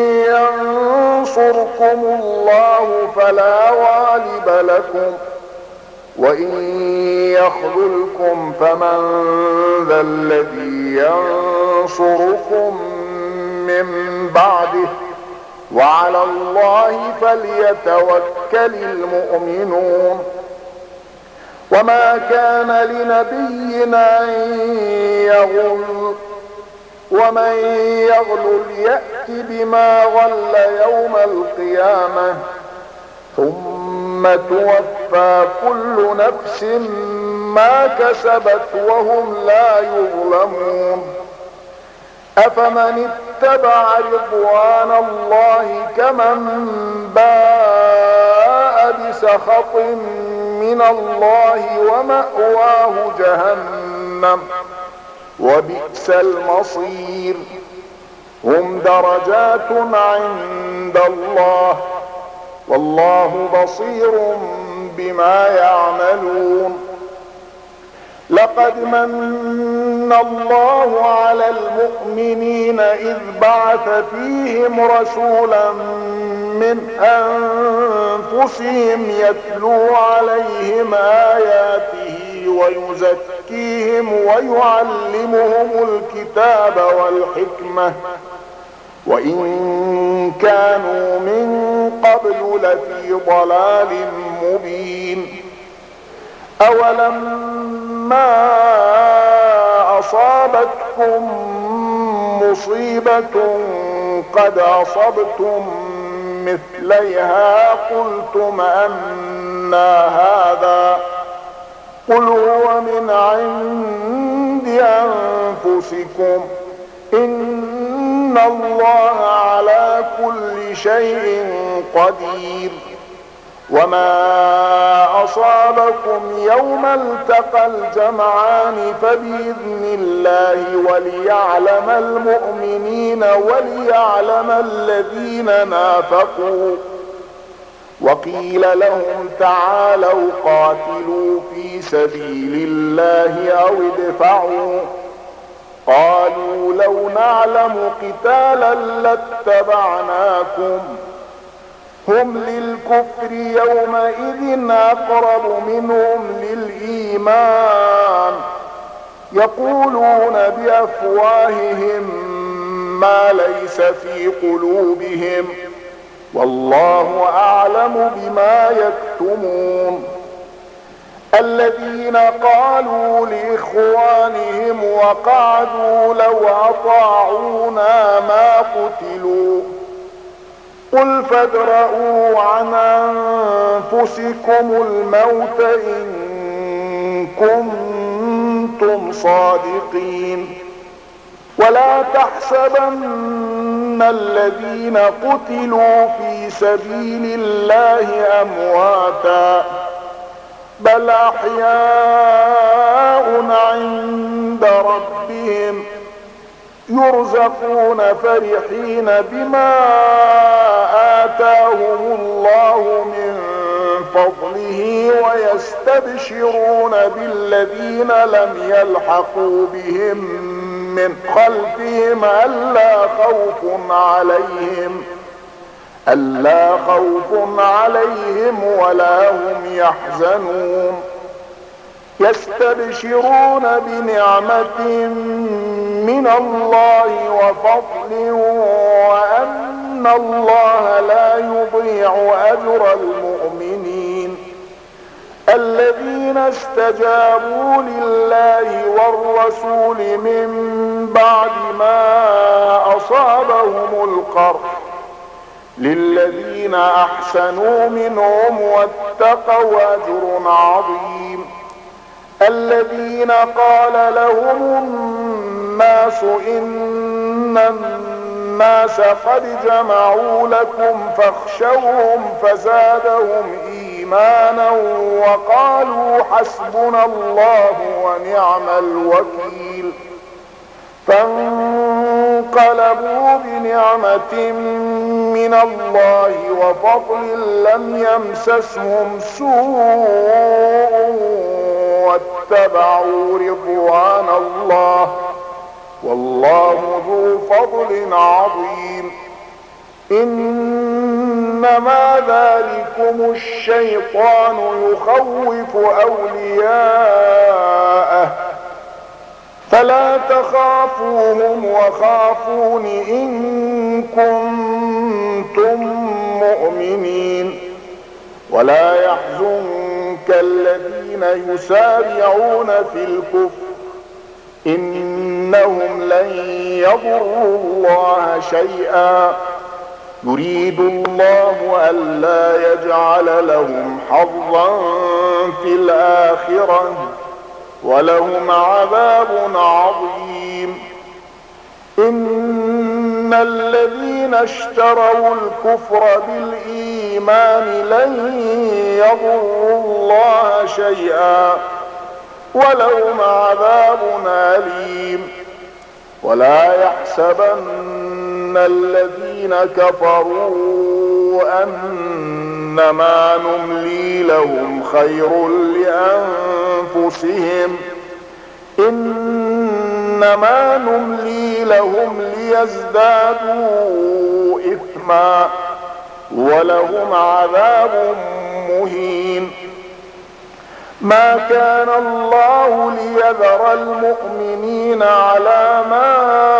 ينصركم الله فلا غالب لكم، وإن يخذلكم فمن ذا الذي ينصركم من بعده، وعلى الله فليتوكل المؤمنون. وما كان لنبي أن يغل، ومن يغلل يأت بما غل يوم القيامة، ثم توفى كل نفس ما كسبت وهم لا يظلمون. أفمن اتبع رضوان الله كمن باء بسخط من الله ومأواه جهنم، وبئس المصير. هم درجات عند الله، والله بصير بما يعملون. لقد من الله على المؤمنين إذ بعث فيهم رسولا من أنفسهم يتلو عليهم آياته ويزكيهم ويعلمهم الكتاب والحكمة، وإن كانوا من قبل لفي ضلال مبين. أولما أصابتكم مصيبة قد أصبتم مثليها قلتم أنى هذا، قل هو من عند أنفسكم، إن الله على كل شيء قدير. وما أصابكم يوم التقى الجمعان فبإذن الله وليعلم المؤمنين وليعلم الذين نافقوا. وقيل لهم تعالوا قاتلوا في سبيل الله أو ادفعوا، قالوا لو نعلم قتالا لاتبعناكم، هم للكفر يومئذ أقرب منهم للإيمان، يقولون بأفواههم ما ليس في قلوبهم، والله أعلم بما يكتمون. الذين قالوا لإخوانهم وقعدوا لو أطاعونا ما قتلوا، قل فادرءوا عن أنفسكم الموت إن كنتم صادقين. ولا تحسبن الذين قتلوا في سبيل الله أمواتا، بل أحياء عند ربهم يرزقون فرحين بما آتاهم الله من فضله ويستبشرون بالذين لم يلحقوا بهم من خلفهم ألا خوف عليهم ألا خوف عليهم ولا هم يحزنون يستبشرون بنعمة من الله وفضل وأن الله لا يضيع أجر المؤمنين الذين استجابوا لله والرسول من بعد ما أصابهم القرح للذين أحسنوا منهم واتقوا أجر عظيم الذين قال لهم الناس إن الناس قد جمعوا لكم فاخشوهم فزادهم إيمانا وقالوا حسبنا الله ونعم الوكيل فانقلبوا بنعمة من الله وفضل لم يمسسهم سوء واتبعوا رضوان الله والله ذو فضل عظيم إنما ذلكم الشيطان يخوف أولياءه فلا تخافوهم وخافون إن كنتم مؤمنين ولا يحزنك الذين يسارعون في الكفر إنهم لن يضروا الله شيئا يريد الله ألا يجعل لهم حظا في الآخرة ولهم عذاب عظيم إن الذين اشتروا الكفر بالإيمان لن يضروا الله شيئا ولهم عذاب أليم ولا يحسبن الذين كفروا أنما نملي لهم خير لأنفسهم إنما نملي لهم ليزدادوا إثما ولهم عذاب مهين ما كان الله ليذر المؤمنين على ما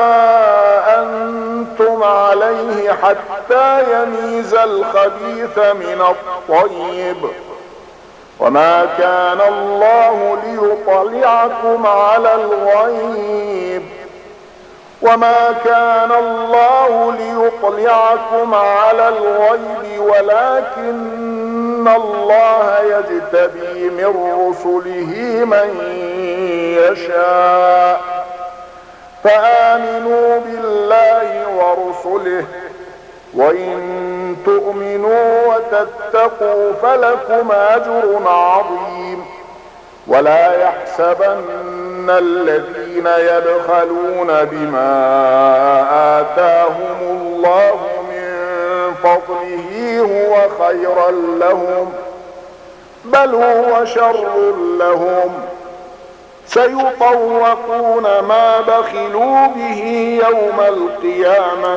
أنتم عليه حتى يميز الخبيث من الطيب وما كان الله ليطلعكم على الغيب وما كان الله ليطلعكم على الغيب ولكن الله يجتبي من رسله من يشاء فآمنوا بالله ورسله وإن تؤمنوا وتتقوا فلكم أجر عظيم ولا يحسبن الذين يبخلون بما آتاهم الله من فضله هو خيرا لهم بل هو شر لهم سيطوقون ما بخلوا به يوم القيامة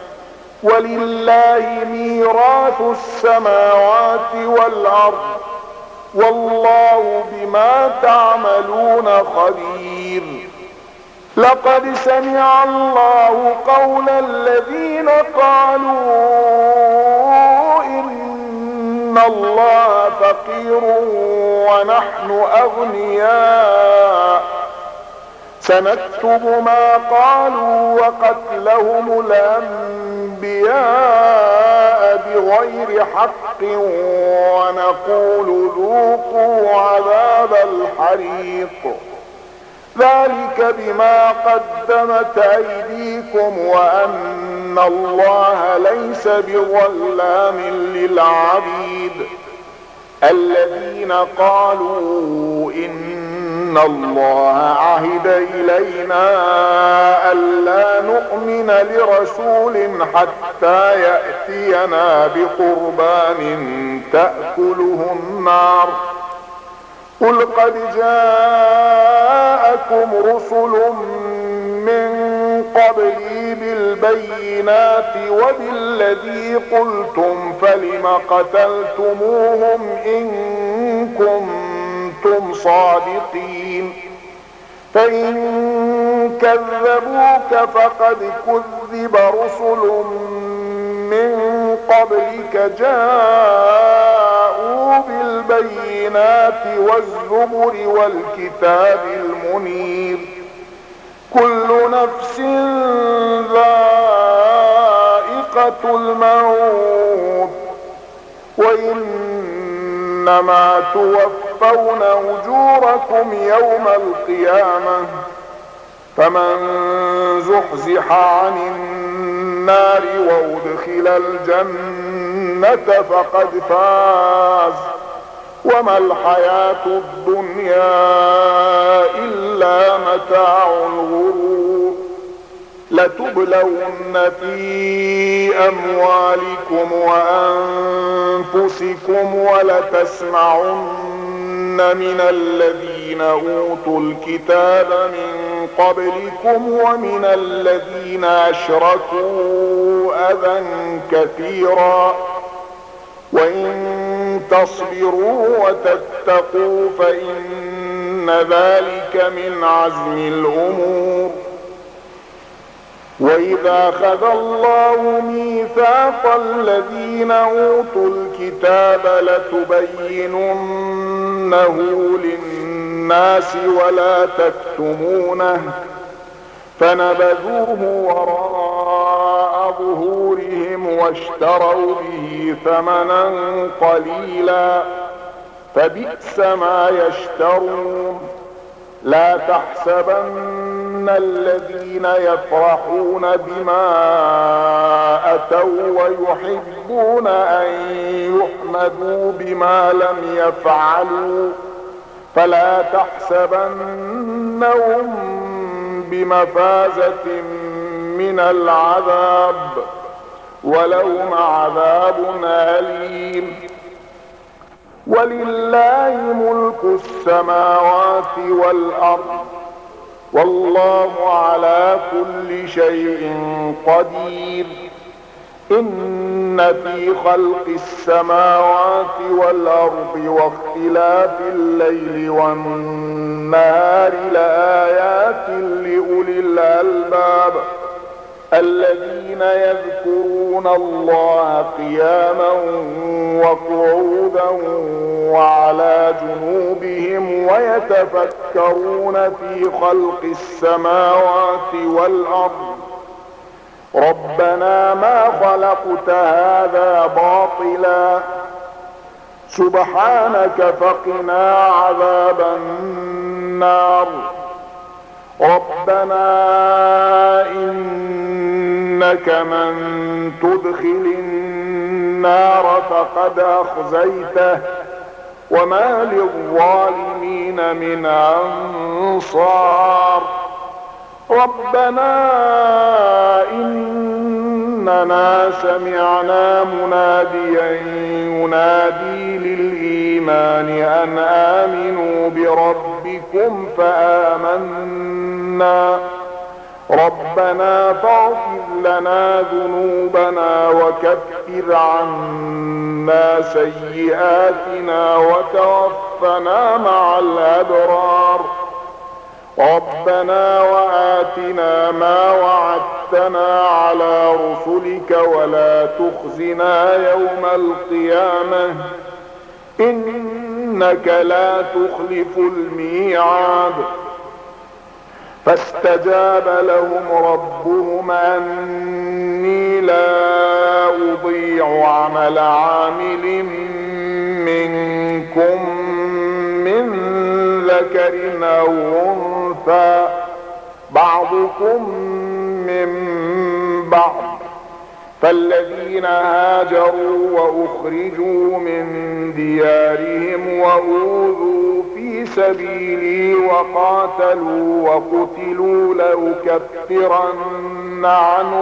ولله ميراث السماوات والأرض والله بما تعملون خبير لقد سمع الله قول الذين قالوا إن الله فقير ونحن أغنياء سنكتب ما قالوا وقتلهم الأنبياء بغير حق ونقول ذوقوا عذاب الحريق ذلك بما قدمت أيديكم وأن الله ليس بظلام للعبيد الذين قالوا إن الله عهد إلينا ألا نؤمن لرسول حتى يأتينا بقربان تأكله النار قل قد جاءكم رسل من قبلي بالبينات وبالذي قلتم فلم قتلتموهم إن كنتم صادقين فإن كذبوك فقد كذب رسل من قبلك جاءوا بالبينات والزبر والكتاب المنير كل نفس ذائقة الموت وإنما توفون أجوركم يوم القيامة فمن زحزح عن النار وأدخل الجنة فقد فاز وما الحياة الدنيا إلا متاع الغرور لتبلون في أموالكم وأنفسكم ولتسمعن من الذين أوتوا الكتاب من قبلكم ومن الذين أشركوا أذى كثيرا وإن تصبروا وتتقوا فإن ذلك من عزم الأمور وإذا أخذ الله ميثاق الذين أوتوا الكتاب لتبيننه للناس ولا تكتمونه فنبذوه وراء ظهورهم واشتروا به ثمنا قليلا فبئس ما يشترون لا تحسبن الذين يفرحون بما أتوا ويحبون أن يحمدوا بما لم يفعلوا فلا تحسبنهم بمفازة من العذاب ولهم عذاب أليم ولله ملك السماوات والأرض والله على كل شيء قدير إن في خلق السماوات والأرض واختلاف الليل والنهار لآيات لأولي الألباب الذين يذكرون الله قياما وقعودا وعلى جنوبهم ويتفكرون في خلق السماوات والأرض ربنا ما خلقت هذا باطلا سبحانك فقنا عذاب النار ربنا إنك من تدخل النار فقد أخزيته وما للظالمين من أنصار ربنا إننا سمعنا مناديا ينادي للإيمان أن آمنوا بربكم فآمنا ربنا فاغفر لنا ذنوبنا وكفر عنا سيئاتنا وتوفنا مع الأبرار ربنا وآتنا ما وعدتنا على رسلك ولا تخزنا يوم القيامة إنك لا تخلف الميعاد فاستجاب لهم ربهم أني لا أضيع عمل عامل منكم من ذكر أو أنثى بعضكم من بعض فالذين هاجروا وأخرجوا من ديارهم وأوذوا في سبيلي وقاتلوا وقتلوا لأكفرن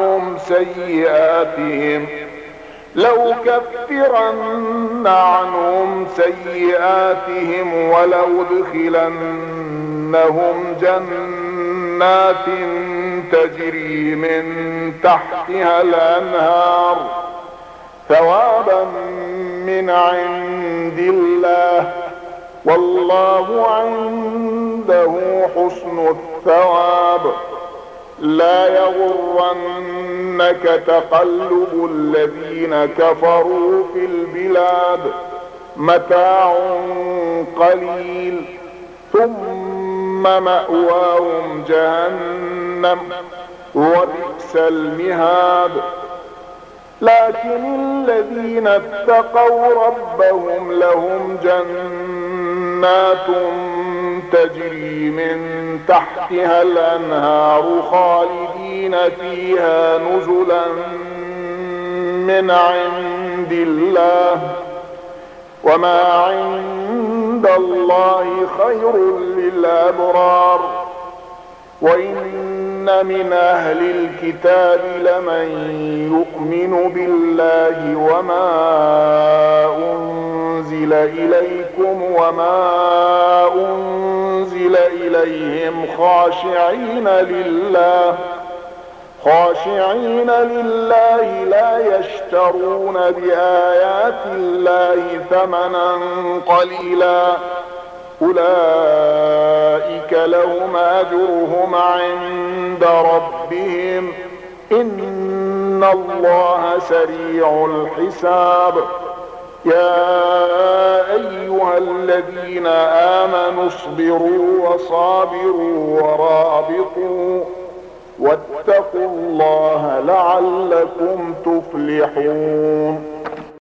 عنهم سيئاتهم ولأدخلنهم جنات جنات تجري من تحتها الأنهار ثوابا من عند الله والله عنده حسن الثواب. لا يغرنك تقلب الذين كفروا في البلاد متاع قليل ثم مأواهم جهنم وبئس المهاد. لكن الذين اتقوا ربهم لهم جنات تجري من تحتها الأنهار خالدين فيها نزلا من عند الله وما عند الله خير للأبرار. وإن من أهل الكتاب لمن يؤمن بالله وما أنزل إليكم وما أنزل إليهم خاشعين لله لا يشترون بآيات الله ثمنا قليلا أولئك لهم أجرهم عند ربهم إن الله سريع الحساب. يا أيها الذين آمنوا اصبروا وصابروا ورابطوا واتقوا الله لعلكم تفلحون.